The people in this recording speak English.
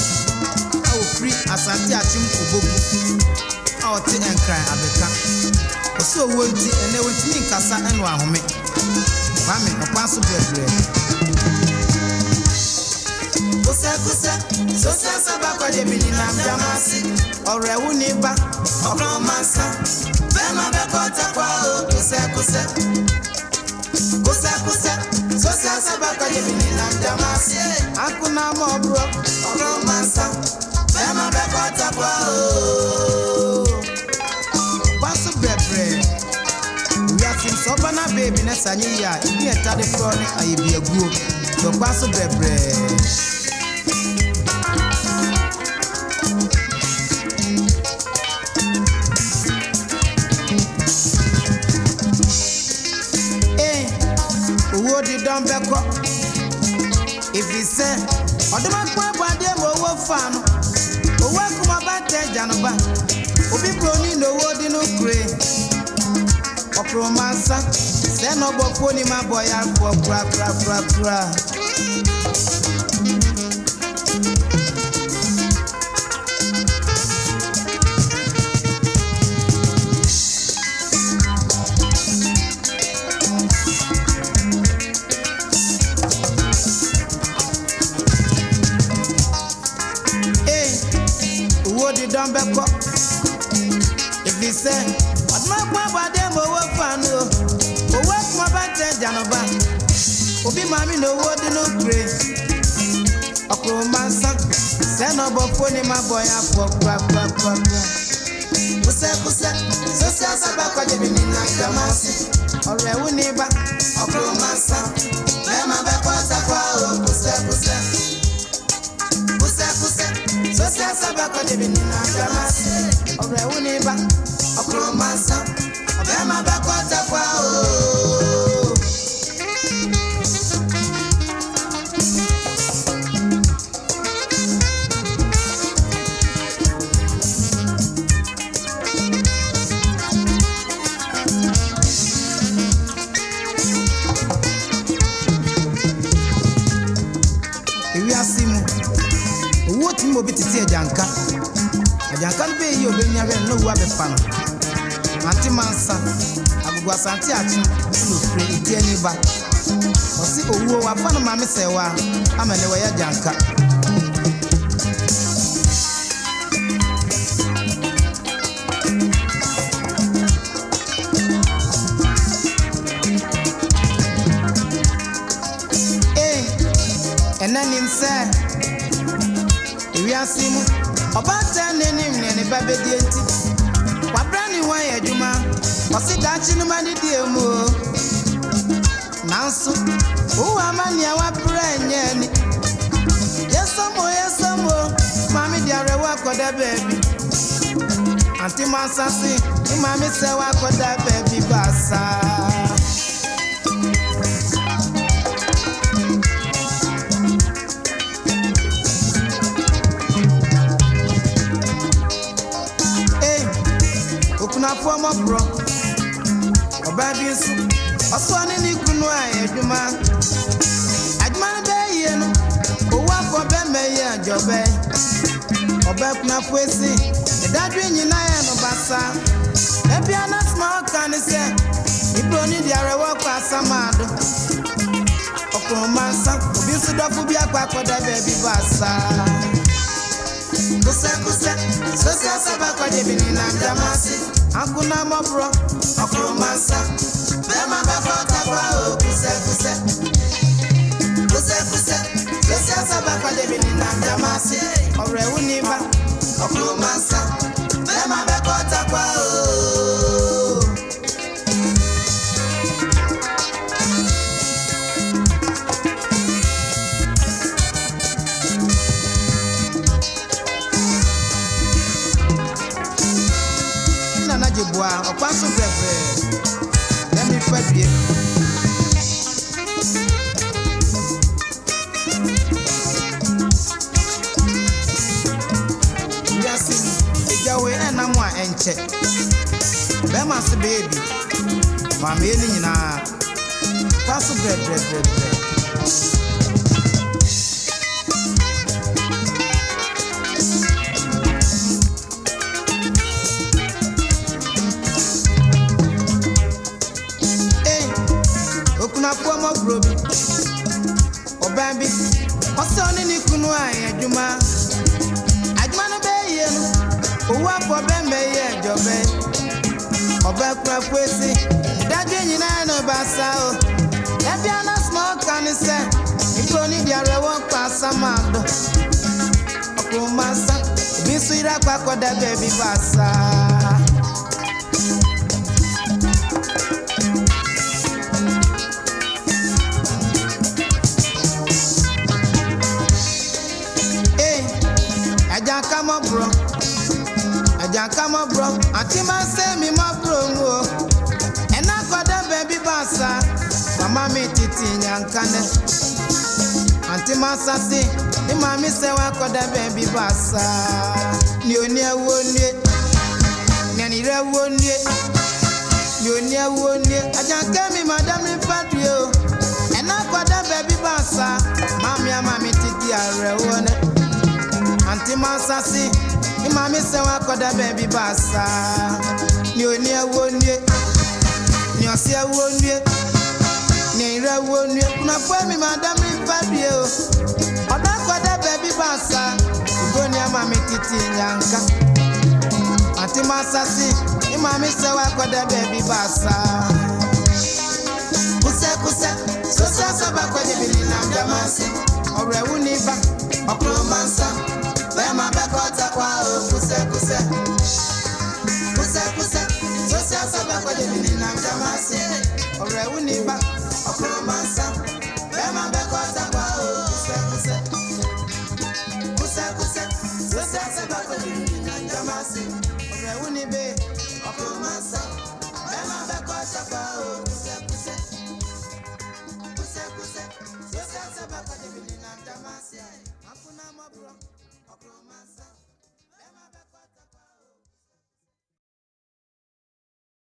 I will free Asante Achim Obogu. Our tea and cry Abeka. So won't and they went to me Casa and Wahome. Mammy, a pass of bread. Sosa Sabaka de Mininam Jamasi, or Rawuniba, or Romasa, Bema Bakota, Sosa Sabaka de Mininam Jamasi, Akuna Mobro, or Romasa, Bema Bakota, Pass of bread. We are seeing Sopana baby, Nessania, in a telephone, I be a group, so pass of bread. Don't back up. If he said, or the man by them over fan, or welcome about that Janova, or be pony no word in no gray. Or romancer, send no pony my boy out for cra. If he said, what my papa them over fan, or what my bad Janova, or be mammy no word in no gray. A romancer, send no pony my boy up for cra. So says about what you mean in Namasi, or a neighbor, a romancer, Lema Bakota, So says about the Vinina, or a Uniba, a Cromasa, a Bama Bakota. If you are Simu. What you will be to see a janka? A jankan be you when you have no water fan. Auntie Mansa, I was Auntie Achim, who free Jenny back. Or see, oh, I found Mammy say, I'm a way janka. And then him say, we are seeing about 10 in any baby deity. What brand new way, Juma? Or sit down in the money, dear Moo. Now, so, who am I near what brand? Yes, some more. Mammy, dear, work for that baby. Auntie Mansa, see, Mammy, say, work for that baby, Bassa. Former bro, or baby, or son in the Kunwa, Eduma. Adman Bay, or what for Bemay and Jobe, or Bepna Pussy, the Dadwin United of Bassa. The piano small can say, you don't need your work as a man. Or Cromasa, or Bisudafubia Papa, the baby Bassa. So Sabaka, the Vinina Jamasi. Akuna mabro, akromasa. Bema bakota kuse. Sasa sabaka de binina jamasi. Ore uniba, akromasa. Bema bakota kwa. Or pass of let me fight you. Yes, the Yahweh and I'm one and check. Bemas baby, my meaning in a pass of bread. Uwa for bembe ye jobe. Oba kwa kwesi. Dadwe nyina no basa o. Ebia na small can say. Iko ni diare won pasa mado. Okumasa. Bisu ira kwa da baby basa. Come on, bro. Auntie man say me my bro. And I got that baby bassa. Mama me titi nyankane. Auntie man say, the mommy say I got that baby bassa. Nyonia wonye. Nyanira wonye. Nyonia wonye. Ajanke me madam in patio. And I got that baby bassa. Mommy titi arewone. Auntie man say. Mama say wa koda baby basa. Ni oni awonye. Ni osi awonye. Ni ira awonye. Kuna kwa mi madam ifadie o. Oda koda baby basa. Igoni ama titi nyanka. Ati masasi. Ni mama say wa koda baby basa. Kuse. Sosa soba kwa jibili na mjamasi. Ore uniba. Okromansa. Bema bekota kwa kuse. Sosia saba kwa jeni na mjamasi. Ore uniba.